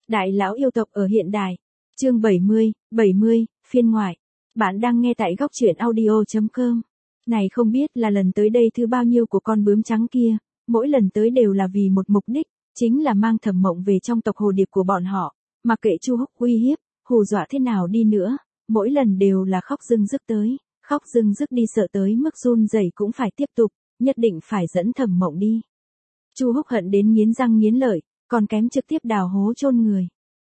Đại lão yêu tộc ở hiện đại. Chương 70, phiên ngoại. Bạn đang nghe tại góc truyện audio.com. Này không biết là lần tới đây thứ bao nhiêu của con bướm trắng kia, mỗi lần tới đều là vì một mục đích, chính là mang Thẩm Mộng về trong tộc hồ điệp của bọn họ, mặc kệ Chu Húc uy hiếp, hù dọa thế nào đi nữa, mỗi lần đều là khóc rưng rức tới, khóc rưng rức đi sợ tới mức run rẩy cũng phải tiếp tục, nhất định phải dẫn Thẩm Mộng đi. Chu Húc hận đến nghiến răng nghiến lợi, còn kém trực tiếp đào hố chôn người.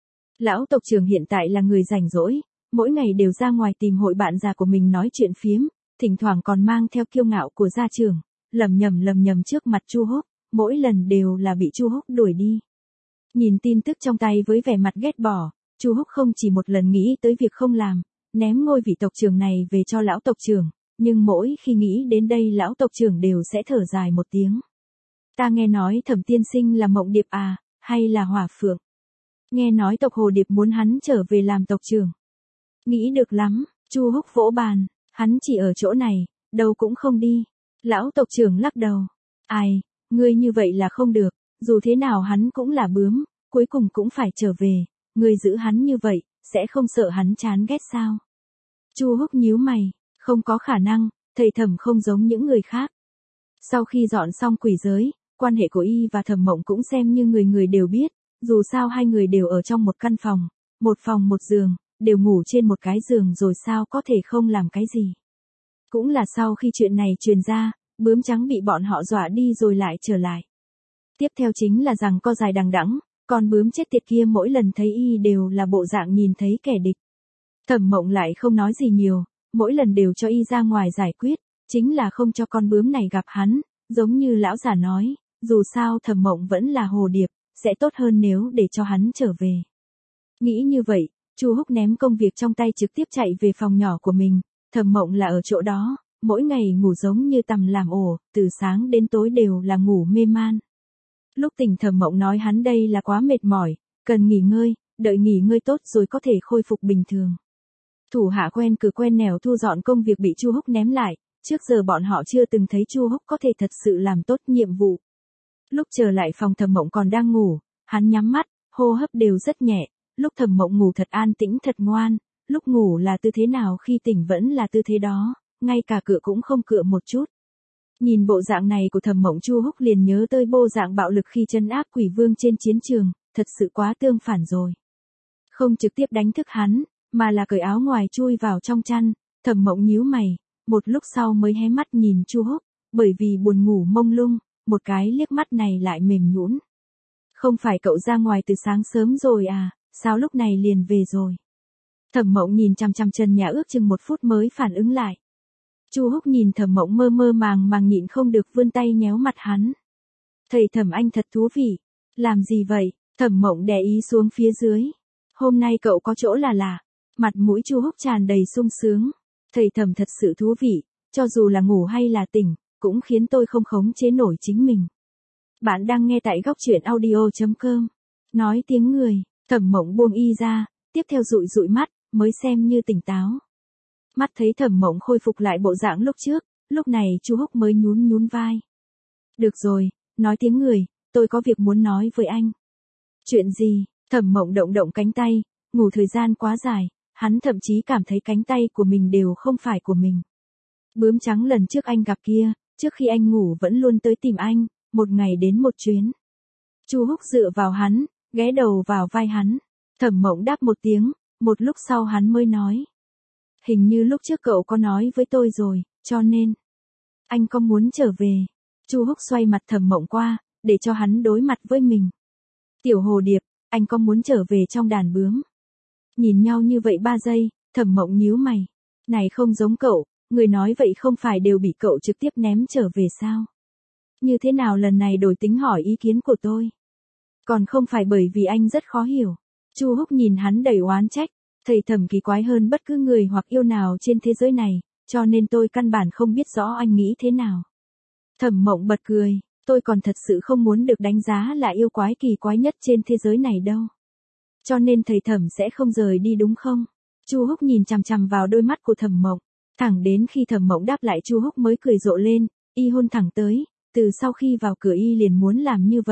Lão tộc trưởng hiện tại là người rảnh rỗi, mỗi ngày đều ra ngoài tìm hội bạn già của mình nói chuyện phiếm, thỉnh thoảng còn mang theo kiêu ngạo của gia trưởng, lầm nhầm trước mặt Chu Húc, mỗi lần đều là bị Chu Húc đuổi đi. Nhìn tin tức trong tay với vẻ mặt ghét bỏ, Chu Húc không chỉ một lần nghĩ tới việc không làm, ném ngôi vị tộc trưởng này về cho lão tộc trưởng, nhưng mỗi khi nghĩ đến đây lão tộc trưởng đều sẽ thở dài một tiếng. Ta nghe nói Thẩm tiên sinh là Mộng Điệp à, hay là Hỏa Phượng? Nghe nói tộc Hồ Điệp muốn hắn trở về làm tộc trưởng. Nghĩ được lắm, Chu Húc vỗ bàn, hắn chỉ ở chỗ này, đâu cũng không đi. Lão tộc trưởng lắc đầu. Ai, ngươi như vậy là không được, dù thế nào hắn cũng là bướm, cuối cùng cũng phải trở về, ngươi giữ hắn như vậy, sẽ không sợ hắn chán ghét sao? Chu Húc nhíu mày, không có khả năng, thầy Thẩm không giống những người khác. Sau khi dọn xong quỷ giới, quan hệ của y và Thẩm Mộng cũng xem như người đều biết, dù sao hai người đều ở trong một căn phòng, một phòng một giường, đều ngủ trên một cái giường rồi sao có thể không làm cái gì. Cũng là sau khi chuyện này truyền ra, bướm trắng bị bọn họ dọa đi rồi lại trở lại. Tiếp theo chính là rằng co dài đằng đẵng, con bướm chết tiệt kia mỗi lần thấy y đều là bộ dạng nhìn thấy kẻ địch. Thẩm Mộng lại không nói gì nhiều, mỗi lần đều cho y ra ngoài giải quyết, chính là không cho con bướm này gặp hắn, giống như lão già nói, dù sao Thẩm Mộng vẫn là hồ điệp, sẽ tốt hơn nếu để cho hắn trở về. Nghĩ như vậy, Chu Húc ném công việc trong tay trực tiếp chạy về phòng nhỏ của mình, Thẩm Mộng là ở chỗ đó, mỗi ngày ngủ giống như tằm làm ổ, từ sáng đến tối đều là ngủ mê man. Lúc tỉnh Thẩm Mộng nói hắn đây là quá mệt mỏi, cần nghỉ ngơi, đợi nghỉ ngơi tốt rồi có thể khôi phục bình thường. Thủ hạ quen cửa quen nẻo thu dọn công việc bị Chu Húc ném lại, trước giờ bọn họ chưa từng thấy Chu Húc có thể thật sự làm tốt nhiệm vụ. Lúc trở lại phòng Thẩm Mộng còn đang ngủ, hắn nhắm mắt, hô hấp đều rất nhẹ, lúc Thẩm Mộng ngủ thật an tĩnh thật ngoan, lúc ngủ là tư thế nào khi tỉnh vẫn là tư thế đó, ngay cả cựa cũng không cựa một chút. Nhìn bộ dạng này của Thẩm Mộng, Chu Húc liền nhớ tới bộ dạng bạo lực khi trấn áp quỷ vương trên chiến trường, thật sự quá tương phản rồi. Không trực tiếp đánh thức hắn, mà là cởi áo ngoài chui vào trong chăn, Thẩm Mộng nhíu mày, một lúc sau mới hé mắt nhìn Chu Húc, bởi vì buồn ngủ mông lung, một cái liếc mắt này lại mềm nhũn. Không phải cậu ra ngoài từ sáng sớm rồi à, sao lúc này liền về rồi? Thẩm Mộng nhìn chằm chằm chân nhà ước chừng 1 phút mới phản ứng lại. Chu Húc nhìn Thẩm Mộng mơ màng nhịn không được vươn tay nhéo mặt hắn. Thầy Thẩm anh thật thú vị. Làm gì vậy? Thẩm Mộng đè ý xuống phía dưới. Hôm nay cậu có chỗ là lạ. Mặt mũi Chu Húc tràn đầy sung sướng. Thầy Thẩm thật sự thú vị, cho dù là ngủ hay là tỉnh, cũng khiến tôi không khống chế nổi chính mình. Bạn đang nghe tại góc truyện audio.com. Nói tiếng người, Thẩm Mộng buông y ra, tiếp theo dụi mắt, mới xem như tỉnh táo. Mắt thấy Thẩm Mộng khôi phục lại bộ dạng lúc trước, lúc này Chu Húc mới nhún vai. Được rồi, nói tiếng người, tôi có việc muốn nói với anh. Chuyện gì? Thẩm Mộng động cánh tay, ngủ thời gian quá dài, hắn thậm chí cảm thấy cánh tay của mình đều không phải của mình. Bướm trắng lần trước anh gặp kia, trước khi anh ngủ vẫn luôn tới tìm anh, một ngày đến một chuyến. Chu Húc dựa vào hắn, ghé đầu vào vai hắn. Thẩm Mộng đáp một tiếng, một lúc sau hắn mới nói. Hình như lúc trước cậu có nói với tôi rồi, cho nên. Anh có muốn trở về? Chu Húc xoay mặt Thẩm Mộng qua, để cho hắn đối mặt với mình. Tiểu Hồ Điệp, anh có muốn trở về trong đàn bướm? Nhìn nhau như vậy 3 giây, Thẩm Mộng nhíu mày. Này không giống cậu, người nói vậy không phải đều bị cậu trực tiếp ném trở về sao? Như thế nào lần này đổi tính hỏi ý kiến của tôi? Còn không phải bởi vì anh rất khó hiểu. Chu Húc nhìn hắn đầy oán trách, thầy Thẩm kỳ quái hơn bất cứ người hoặc yêu nào trên thế giới này, cho nên tôi căn bản không biết rõ anh nghĩ thế nào. Thẩm Mộng bật cười, tôi còn thật sự không muốn được đánh giá là yêu quái kỳ quái nhất trên thế giới này đâu. Cho nên thầy Thẩm sẽ không rời đi đúng không? Chu Húc nhìn chằm vào đôi mắt của Thẩm Mộng, thẳng đến khi Thẩm Mộng đáp lại Chu Húc mới cười rộ lên, y hôn thẳng tới, từ sau khi vào cửa y liền muốn làm như vậy,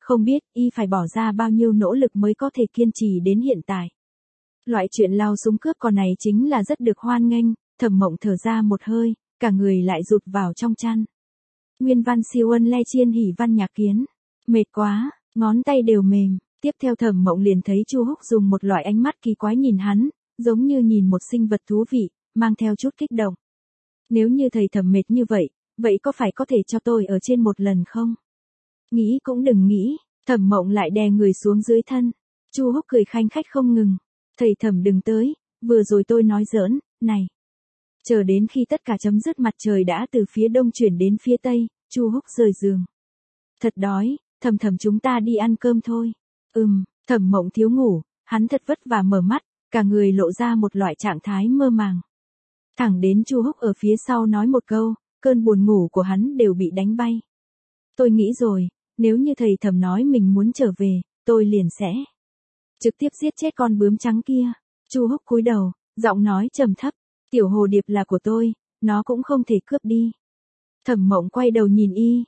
Không biết y phải bỏ ra bao nhiêu nỗ lực mới có thể kiên trì đến hiện tại. Loại chuyện lao súng cướp cò này chính là rất được hoan nghênh, Thẩm Mộng thở ra một hơi, cả người lại rụt vào trong chăn. Nguyên văn siêu ân le chiên hỉ văn nhạc kiến. Mệt quá, ngón tay đều mềm. Tiếp theo Thẩm Mộng liền thấy Chu Húc dùng một loại ánh mắt kỳ quái nhìn hắn, giống như nhìn một sinh vật thú vị, mang theo chút kích động. Nếu như thầy Thẩm mệt như vậy, vậy có phải có thể cho tôi ở trên một lần không? Nghĩ cũng đừng nghĩ, Thẩm Mộng lại đè người xuống dưới thân. Chu Húc cười khanh khách không ngừng. Thầy Thẩm đừng tới, vừa rồi tôi nói giỡn, này. Chờ đến khi tất cả chấm dứt mặt trời đã từ phía đông chuyển đến phía tây, Chu Húc rời giường. Thật đói, Thẩm Thẩm chúng ta đi ăn cơm thôi. Thẩm Mộng thiếu ngủ, hắn thật vất vả mở mắt, cả người lộ ra một loại trạng thái mơ màng. Thẳng đến Chu Húc ở phía sau nói một câu, cơn buồn ngủ của hắn đều bị đánh bay. Tôi nghĩ rồi, nếu như thầy Thẩm nói mình muốn trở về, tôi liền sẽ trực tiếp giết chết con bướm trắng kia. Chu Húc cúi đầu, giọng nói trầm thấp, tiểu hồ điệp là của tôi, nó cũng không thể cướp đi. Thẩm Mộng quay đầu nhìn y,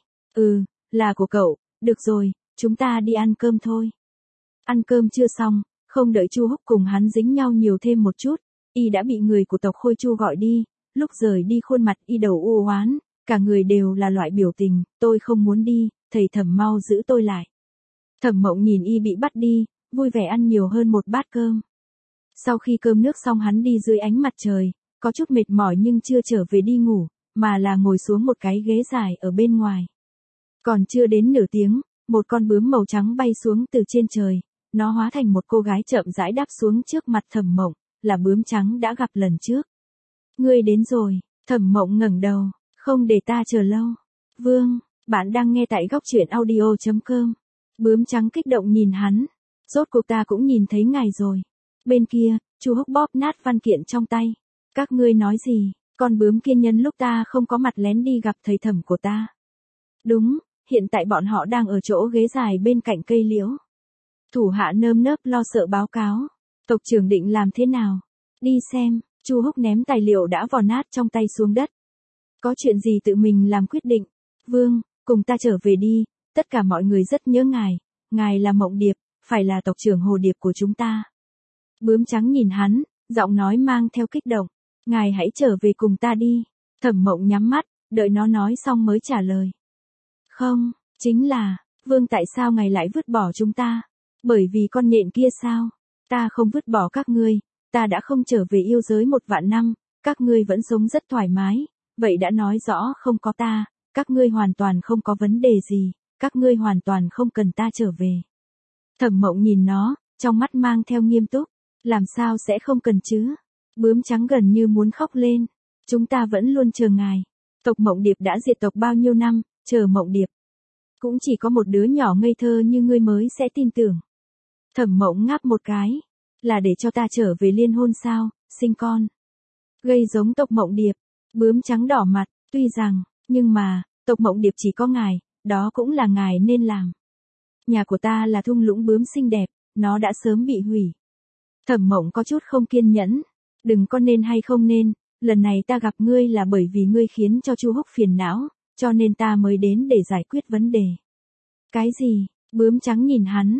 là của cậu, được rồi, chúng ta đi ăn cơm thôi. Ăn cơm chưa xong, không đợi Chu Húc cùng hắn dính nhau nhiều thêm một chút, y đã bị người của tộc Khôi Chu gọi đi, lúc rời đi khuôn mặt y đầu u oán, cả người đều là loại biểu tình, tôi không muốn đi, thầy Thẩm mau giữ tôi lại. Thẩm Mộng nhìn y bị bắt đi, vui vẻ ăn nhiều hơn một bát cơm. Sau khi cơm nước xong hắn đi dưới ánh mặt trời, có chút mệt mỏi nhưng chưa trở về đi ngủ, mà là ngồi xuống một cái ghế dài ở bên ngoài. Còn chưa đến nửa tiếng, một con bướm màu trắng bay xuống từ trên trời, nó hóa thành một cô gái chậm rãi đáp xuống trước mặt Thẩm Mộng, là bướm trắng đã gặp lần trước. Ngươi đến rồi, Thẩm Mộng ngẩng đầu, không để ta chờ lâu. Vương, bạn đang nghe tại góc truyện audio.com. Bướm trắng kích động nhìn hắn, rốt cuộc ta cũng nhìn thấy ngài rồi. Bên kia, Chu Húc bóp nát văn kiện trong tay. Các ngươi nói gì, con bướm kia nhân lúc ta không có mặt lén đi gặp thầy Thẩm của ta. Đúng, hiện tại bọn họ đang ở chỗ ghế dài bên cạnh cây liễu. Thủ hạ nơm nớp lo sợ báo cáo. Tộc trưởng định làm thế nào? Đi xem, Chu Húc ném tài liệu đã vò nát trong tay xuống đất. Có chuyện gì tự mình làm quyết định. Vương, cùng ta trở về đi, tất cả mọi người rất nhớ ngài là Mộng Điệp, phải là tộc trưởng Hồ Điệp của chúng ta. Bướm trắng nhìn hắn, giọng nói mang theo kích động. Ngài hãy trở về cùng ta đi. Thẩm Mộng nhắm mắt, đợi nó nói xong mới trả lời. Không, chính là, Vương tại sao ngài lại vứt bỏ chúng ta? Bởi vì con nhện kia sao? Ta không vứt bỏ các ngươi, ta đã không trở về yêu giới 1.000 năm, các ngươi vẫn sống rất thoải mái, vậy đã nói rõ không có ta, các ngươi hoàn toàn không có vấn đề gì, các ngươi hoàn toàn không cần ta trở về. Thẩm Mộng nhìn nó, trong mắt mang theo nghiêm túc, làm sao sẽ không cần chứ? Bướm trắng gần như muốn khóc lên, chúng ta vẫn luôn chờ ngài. Tộc Mộng Điệp đã diệt tộc bao nhiêu năm, chờ Mộng Điệp. Cũng chỉ có một đứa nhỏ ngây thơ như ngươi mới sẽ tin tưởng. Thẩm Mộng ngáp một cái, là để cho ta trở về liên hôn sao, sinh con. Gây giống tộc Mộng Điệp, bướm trắng đỏ mặt, tuy rằng, nhưng mà, tộc Mộng Điệp chỉ có ngài, đó cũng là ngài nên làm. Nhà của ta là thung lũng bướm xinh đẹp, nó đã sớm bị hủy. Thẩm Mộng có chút không kiên nhẫn, đừng có nên hay không nên, lần này ta gặp ngươi là bởi vì ngươi khiến cho Chu Húc phiền não, cho nên ta mới đến để giải quyết vấn đề. Cái gì? Bướm trắng nhìn hắn,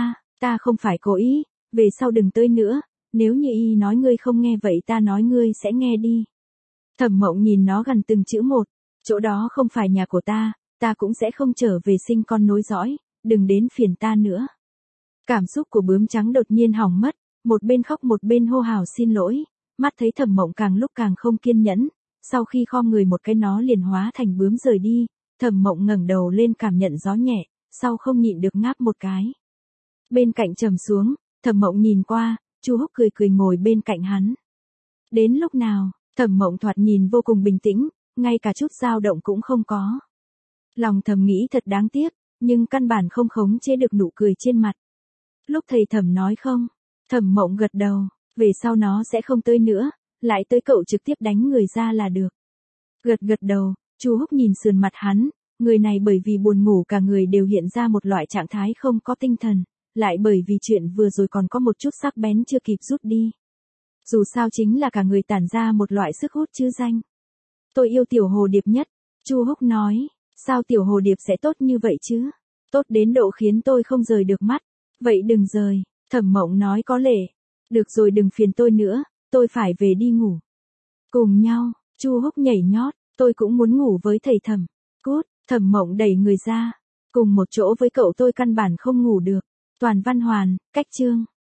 ta không phải cố ý, về sau đừng tới nữa, nếu như y nói ngươi không nghe vậy ta nói ngươi sẽ nghe đi. Thẩm Mộng nhìn nó gần từng chữ một, chỗ đó không phải nhà của ta cũng sẽ không trở về sinh con nối dõi, đừng đến phiền ta nữa. Cảm xúc của bướm trắng đột nhiên hỏng mất, một bên khóc một bên hô hào xin lỗi, mắt thấy Thẩm Mộng càng lúc càng không kiên nhẫn, sau khi khom người một cái nó liền hóa thành bướm rời đi, Thẩm Mộng ngẩng đầu lên cảm nhận gió nhẹ, sau không nhịn được ngáp một cái. Bên cạnh trầm xuống, Thẩm Mộng nhìn qua, Chu Húc cười cười ngồi bên cạnh hắn. Đến lúc nào, Thẩm Mộng thoạt nhìn vô cùng bình tĩnh, ngay cả chút dao động cũng không có. Lòng thầm nghĩ thật đáng tiếc, nhưng căn bản không khống chế được nụ cười trên mặt. Lúc thầy Thẩm nói không, Thẩm Mộng gật đầu, về sau nó sẽ không tới nữa, lại tới cậu trực tiếp đánh người ra là được. Gật đầu, Chu Húc nhìn sườn mặt hắn, người này bởi vì buồn ngủ cả người đều hiện ra một loại trạng thái không có tinh thần, lại bởi vì chuyện vừa rồi còn có một chút sắc bén chưa kịp rút đi. Dù sao chính là cả người tản ra một loại sức hút chứ danh. Tôi yêu tiểu hồ điệp nhất, Chu Húc nói, sao tiểu hồ điệp sẽ tốt như vậy chứ? Tốt đến độ khiến tôi không rời được mắt. Vậy đừng rời, Thẩm Mộng nói có lệ. Được rồi đừng phiền tôi nữa, tôi phải về đi ngủ. Cùng nhau, Chu Húc nhảy nhót, tôi cũng muốn ngủ với thầy Thẩm. Cút, Thẩm Mộng đẩy người ra. Cùng một chỗ với cậu tôi căn bản không ngủ được. Toàn Văn Hoàn, cách chương.